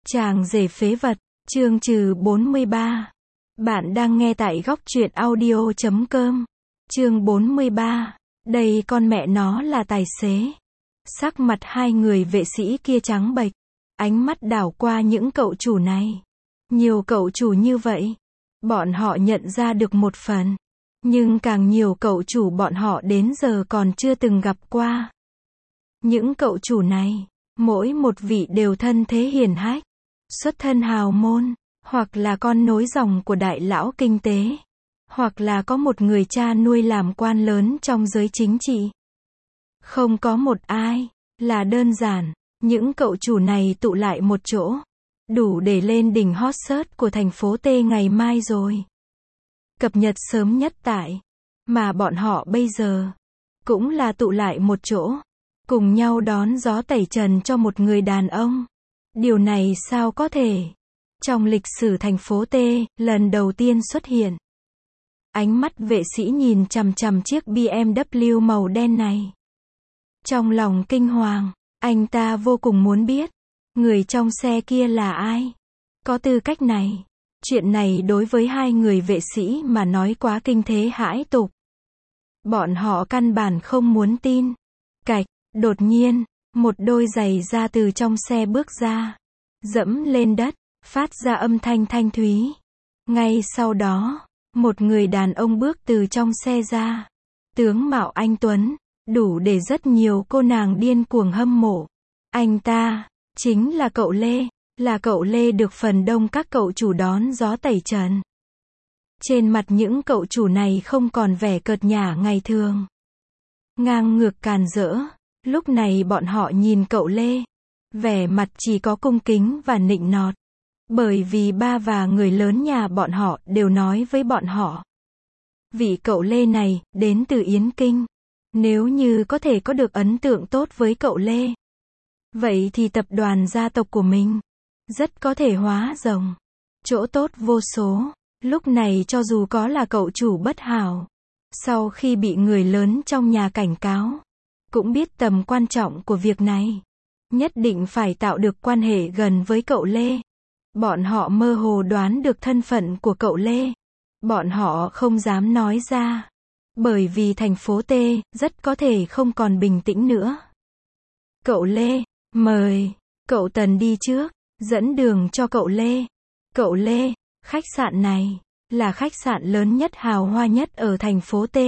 Chàng rể phế vật, chương trừ 43. Bạn đang nghe tại góc truyện audio.com. Chương 43. Đây con mẹ nó là tài xế. Sắc mặt hai người vệ sĩ kia trắng bệch, ánh mắt đảo qua những cậu chủ này. Nhiều cậu chủ như vậy, bọn họ nhận ra được một phần. Nhưng càng nhiều cậu chủ bọn họ đến giờ còn chưa từng gặp qua. Những cậu chủ này, mỗi một vị đều thân thế hiển hách, xuất thân hào môn, hoặc là con nối dòng của đại lão kinh tế, hoặc là có một người cha nuôi làm quan lớn trong giới chính trị. Không có một ai là đơn giản, những cậu chủ này tụ lại một chỗ, đủ để lên đỉnh hot search của thành phố T ngày mai rồi. Cập nhật sớm nhất tại, mà bọn họ bây giờ, cũng là tụ lại một chỗ, cùng nhau đón gió tẩy trần cho một người đàn ông. Điều này sao có thể? Trong lịch sử thành phố T, lần đầu tiên xuất hiện. Ánh mắt vệ sĩ nhìn chằm chằm chiếc BMW màu đen này. Trong lòng kinh hoàng, anh ta vô cùng muốn biết, người trong xe kia là ai? Có tư cách này. Chuyện này đối với hai người vệ sĩ mà nói quá kinh thế hãi tục. Bọn họ căn bản không muốn tin. Cạch, đột nhiên, một đôi giày da từ trong xe bước ra, dẫm lên đất, phát ra âm thanh thanh thúy. Ngay sau đó, một người đàn ông bước từ trong xe ra. Tướng mạo anh tuấn, đủ để rất nhiều cô nàng điên cuồng hâm mộ. Anh ta, chính là cậu Lê, là cậu Lê được phần đông các cậu chủ đón gió tẩy trần. Trên mặt những cậu chủ này không còn vẻ cợt nhả ngày thường. Ngang ngược càn rỡ, lúc này bọn họ nhìn cậu Lê, vẻ mặt chỉ có cung kính và nịnh nọt. Bởi vì ba và người lớn nhà bọn họ đều nói với bọn họ. Vị cậu Lê này, đến từ Yến Kinh. Nếu như có thể có được ấn tượng tốt với cậu Lê, vậy thì tập đoàn gia tộc của mình rất có thể hóa rồng, chỗ tốt vô số. Lúc này cho dù có là cậu chủ bất hảo, sau khi bị người lớn trong nhà cảnh cáo, cũng biết tầm quan trọng của việc này. Nhất định phải tạo được quan hệ gần với cậu Lê. Bọn họ mơ hồ đoán được thân phận của cậu Lê. Bọn họ không dám nói ra. Bởi vì thành phố T, rất có thể không còn bình tĩnh nữa. Cậu Lê, mời. Cậu Tần đi trước, dẫn đường cho cậu Lê. Cậu Lê, khách sạn này, là khách sạn lớn nhất hào hoa nhất ở thành phố T.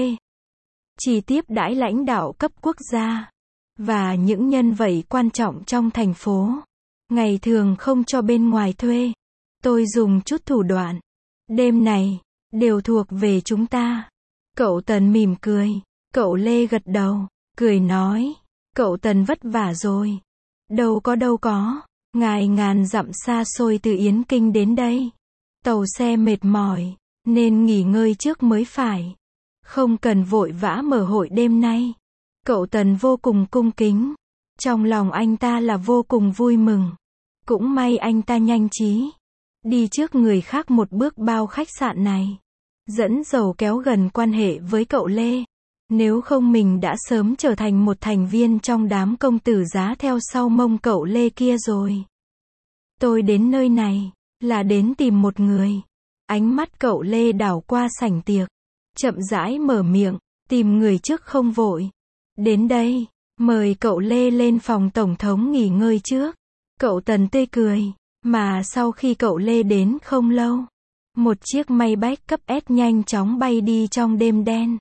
Chỉ tiếp đãi lãnh đạo cấp quốc gia, và những nhân vật quan trọng trong thành phố. Ngày thường không cho bên ngoài thuê. Tôi dùng chút thủ đoạn. Đêm này, đều thuộc về chúng ta. Cậu Tần mỉm cười. Cậu Lê gật đầu, cười nói. Cậu Tần vất vả rồi. Đâu có. Ngài ngàn dặm xa xôi từ Yến Kinh đến đây. Tàu xe mệt mỏi, nên nghỉ ngơi trước mới phải. Không cần vội vã mở hội đêm nay. Cậu Tần vô cùng cung kính. Trong lòng anh ta là vô cùng vui mừng. Cũng may anh ta nhanh trí. Đi trước người khác một bước bao khách sạn này. Dẫn dầu kéo gần quan hệ với cậu Lê. Nếu không mình đã sớm trở thành một thành viên trong đám công tử giá theo sau mông cậu Lê kia rồi. Tôi đến nơi này, là đến tìm một người. Ánh mắt cậu Lê đảo qua sảnh tiệc. Chậm rãi mở miệng, tìm người trước không vội. Đến đây, mời cậu Lê lên phòng tổng thống nghỉ ngơi trước. Cậu Tần tươi cười, mà sau khi cậu Lê đến không lâu, một chiếc Maybach cấp S nhanh chóng bay đi trong đêm đen.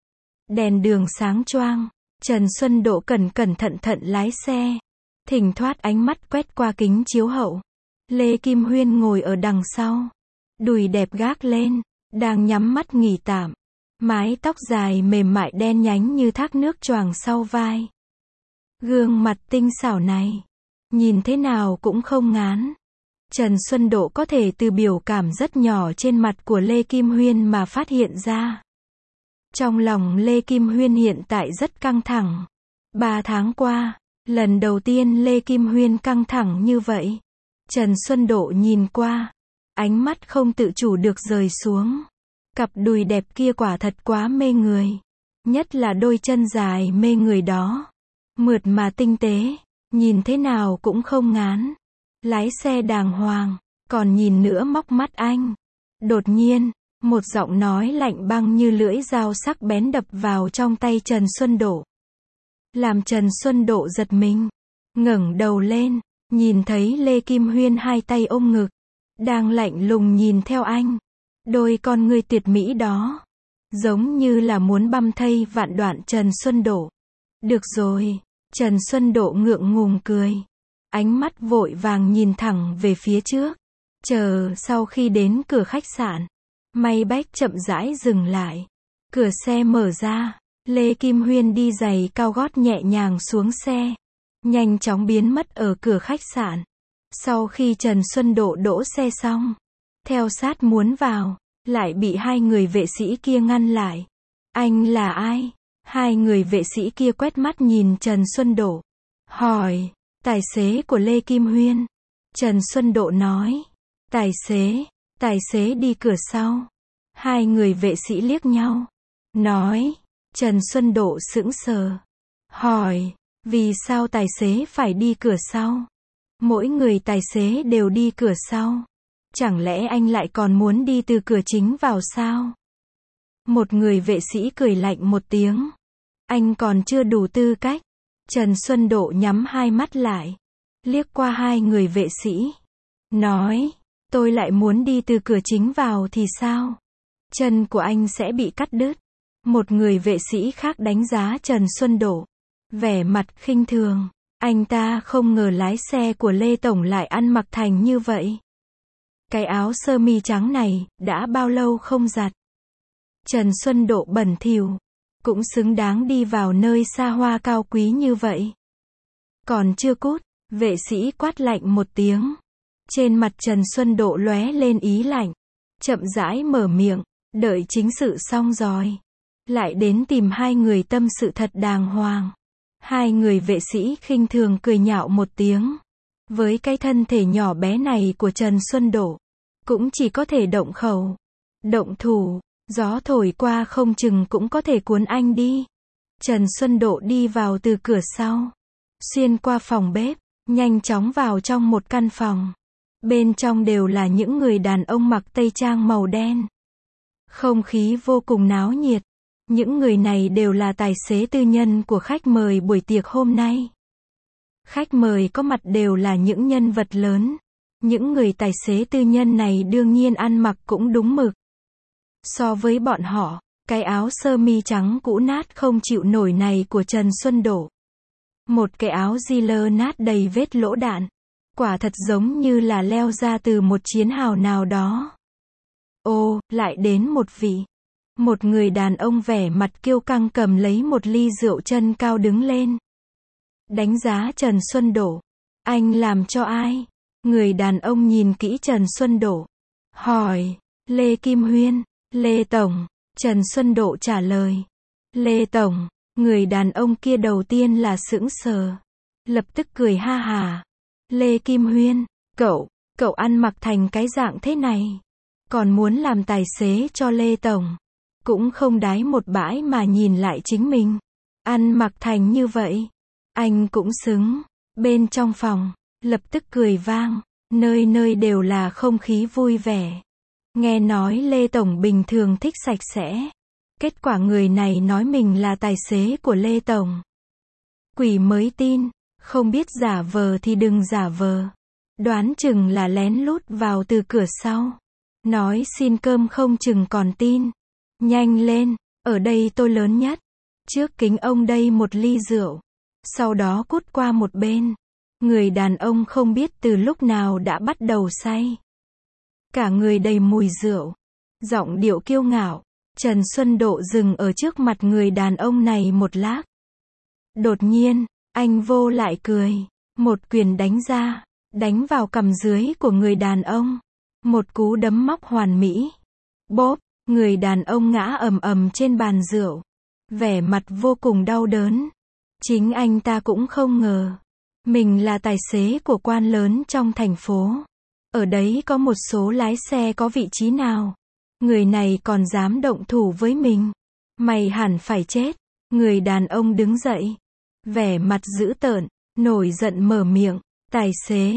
Đèn đường sáng choang, Trần Xuân Độ cẩn thận lái xe, thỉnh thoát ánh mắt quét qua kính chiếu hậu. Lê Kim Huyên ngồi ở đằng sau, đùi đẹp gác lên, đang nhắm mắt nghỉ tạm. Mái tóc dài mềm mại đen nhánh như thác nước choàng sau vai. Gương mặt tinh xảo này, nhìn thế nào cũng không ngán. Trần Xuân Độ có thể từ biểu cảm rất nhỏ trên mặt của Lê Kim Huyên mà phát hiện ra. Trong lòng Lê Kim Huyên hiện tại rất căng thẳng. 3 tháng qua, lần đầu tiên Lê Kim Huyên căng thẳng như vậy. Trần Xuân Độ nhìn qua, ánh mắt không tự chủ được rời xuống. Cặp đùi đẹp kia quả thật quá mê người. Nhất là đôi chân dài mê người đó. Mượt mà tinh tế, nhìn thế nào cũng không ngán. lái xe đàng hoàng, còn nhìn nữa móc mắt anh. Đột nhiên, một giọng nói lạnh băng như lưỡi dao sắc bén đập vào trong tay Trần Xuân Độ. Làm Trần Xuân Độ giật mình, ngẩng đầu lên, nhìn thấy Lê Kim Huyên hai tay ôm ngực, đang lạnh lùng nhìn theo anh. Đôi con ngươi tuyệt mỹ đó, giống như là muốn băm thây vạn đoạn Trần Xuân Độ. Được rồi, Trần Xuân Độ ngượng ngùng cười. Ánh mắt vội vàng nhìn thẳng về phía trước. Chờ sau khi đến cửa khách sạn, Maybach chậm rãi dừng lại. Cửa xe mở ra, Lê Kim Huyên đi giày cao gót nhẹ nhàng xuống xe, nhanh chóng biến mất ở cửa khách sạn. Sau khi Trần Xuân Độ đỗ xe xong, theo sát muốn vào, lại bị hai người vệ sĩ kia ngăn lại. Anh là ai? Hai người vệ sĩ kia quét mắt nhìn Trần Xuân Độ, hỏi, tài xế của Lê Kim Huyên. Trần Xuân Độ nói, tài xế đi cửa sau. Hai người vệ sĩ liếc nhau, nói, Trần Xuân Độ sững sờ, hỏi, vì sao tài xế phải đi cửa sau? Mỗi người tài xế đều đi cửa sau. Chẳng lẽ anh lại còn muốn đi từ cửa chính vào sao? Một người vệ sĩ cười lạnh một tiếng. Anh còn chưa đủ tư cách. Trần Xuân Độ nhắm hai mắt lại, liếc qua hai người vệ sĩ, nói, tôi lại muốn đi từ cửa chính vào thì sao? Chân của anh sẽ bị cắt đứt. Một người vệ sĩ khác đánh giá Trần Xuân Độ, vẻ mặt khinh thường. Anh ta không ngờ lái xe của Lê Tổng lại ăn mặc thành như vậy. Cái áo sơ mi trắng này, đã bao lâu không giặt? Trần Xuân Độ bẩn thỉu, cũng xứng đáng đi vào nơi xa hoa cao quý như vậy. Còn chưa cút, vệ sĩ quát lạnh một tiếng. Trên mặt Trần Xuân Độ lóe lên ý lạnh, chậm rãi mở miệng, đợi chính sự xong rồi, lại đến tìm hai người tâm sự thật đàng hoàng. Hai người vệ sĩ khinh thường cười nhạo một tiếng. Với cái thân thể nhỏ bé này của Trần Xuân Độ, cũng chỉ có thể động khẩu, động thủ, gió thổi qua không chừng cũng có thể cuốn anh đi. Trần Xuân Độ đi vào từ cửa sau, xuyên qua phòng bếp, nhanh chóng vào trong một căn phòng. Bên trong đều là những người đàn ông mặc tây trang màu đen. Không khí vô cùng náo nhiệt. Những người này đều là tài xế tư nhân của khách mời buổi tiệc hôm nay. Khách mời có mặt đều là những nhân vật lớn. Những người tài xế tư nhân này đương nhiên ăn mặc cũng đúng mực. So với bọn họ, cái áo sơ mi trắng cũ nát không chịu nổi này của Trần Xuân Độ, một cái áo jean nát đầy vết lỗ đạn, quả thật giống như là leo ra từ một chiến hào nào đó. Ô, lại đến một vị. Một người đàn ông vẻ mặt kiêu căng cầm lấy một ly rượu chân cao đứng lên. Đánh giá Trần Xuân Độ. Anh làm cho ai? Người đàn ông nhìn kỹ Trần Xuân Độ, hỏi, Lê Kim Huyên, Lê Tổng. Trần Xuân Độ trả lời, Lê Tổng. Người đàn ông kia đầu tiên là sững sờ, lập tức cười ha hả. Lê Kim Huyên, cậu ăn mặc thành cái dạng thế này, còn muốn làm tài xế cho Lê Tổng. Cũng không đái một bãi mà nhìn lại chính mình. Ăn mặc thành như vậy, anh cũng xứng. Bên trong phòng, lập tức cười vang, nơi nơi đều là không khí vui vẻ. Nghe nói Lê Tổng bình thường thích sạch sẽ. Kết quả người này nói mình là tài xế của Lê Tổng. Quỷ mới tin, không biết giả vờ thì đừng giả vờ. Đoán chừng là lén lút vào từ cửa sau. Nói xin cơm không chừng còn tin. Nhanh lên, ở đây tôi lớn nhất. Trước kính ông đây một ly rượu. Sau đó cút qua một bên. Người đàn ông không biết từ lúc nào đã bắt đầu say. Cả người đầy mùi rượu. Giọng điệu kiêu ngạo. Trần Xuân Độ dừng ở trước mặt người đàn ông này một lát. Đột nhiên, anh vô lại cười. Một quyền đánh ra, đánh vào cằm dưới của người đàn ông. Một cú đấm móc hoàn mỹ. Bốp, người đàn ông ngã ầm ầm trên bàn rượu. Vẻ mặt vô cùng đau đớn. Chính anh ta cũng không ngờ. Mình là tài xế của quan lớn trong thành phố. Ở đấy có một số lái xe có vị trí nào. Người này còn dám động thủ với mình. Mày hẳn phải chết. Người đàn ông đứng dậy. Vẻ mặt dữ tợn, nổi giận mở miệng.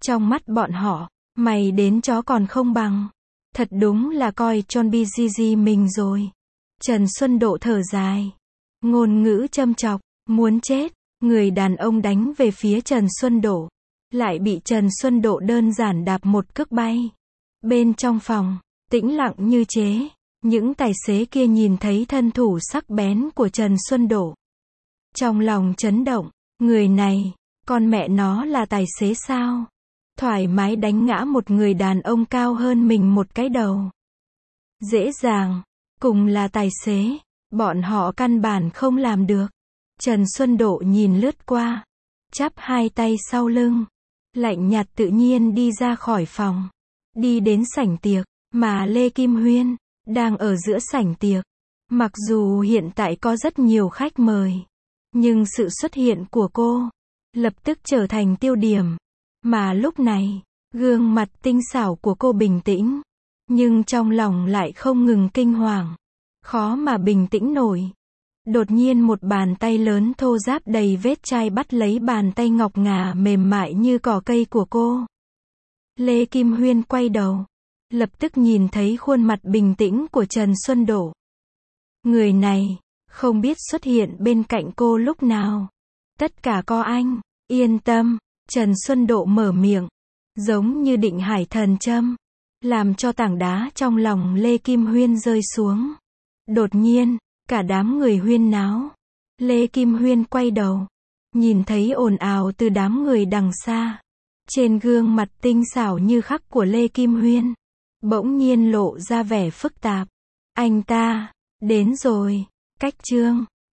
Trong mắt bọn họ, mày đến chó còn không bằng. Thật đúng là coi Chon BGG mình rồi. Trần Xuân Độ thở dài. Ngôn ngữ châm chọc, muốn chết. Người đàn ông đánh về phía Trần Xuân Độ. Lại bị Trần Xuân Độ đơn giản đạp một cước bay. Bên trong phòng, tĩnh lặng như chế. Những tài xế kia nhìn thấy thân thủ sắc bén của Trần Xuân Độ. Trong lòng chấn động, người này, con mẹ nó là tài xế sao? Thoải mái đánh ngã một người đàn ông cao hơn mình một cái đầu. Dễ dàng, cùng là tài xế, bọn họ căn bản không làm được. Trần Xuân Độ nhìn lướt qua, chắp hai tay sau lưng, lạnh nhạt tự nhiên đi ra khỏi phòng, đi đến sảnh tiệc, mà Lê Kim Huyên đang ở giữa sảnh tiệc. Mặc dù hiện tại có rất nhiều khách mời, nhưng sự xuất hiện của cô lập tức trở thành tiêu điểm. Mà lúc này, gương mặt tinh xảo của cô bình tĩnh, nhưng trong lòng lại không ngừng kinh hoàng, khó mà bình tĩnh nổi. Đột nhiên một bàn tay lớn thô ráp đầy vết chai bắt lấy bàn tay ngọc ngà mềm mại như cỏ cây của cô. Lê Kim Huyên quay đầu, lập tức nhìn thấy khuôn mặt bình tĩnh của Trần Xuân Độ. Người này, không biết xuất hiện bên cạnh cô lúc nào. Tất cả có anh, yên tâm, Trần Xuân Độ mở miệng, giống như định hải thần châm, làm cho tảng đá trong lòng Lê Kim Huyên rơi xuống. Đột nhiên, cả đám người huyên náo. Lê Kim Huyên quay đầu, nhìn thấy ồn ào từ đám người đằng xa. Trên gương mặt tinh xảo như khắc của Lê Kim Huyên, bỗng nhiên lộ ra vẻ phức tạp. Anh ta, đến rồi, cách chương.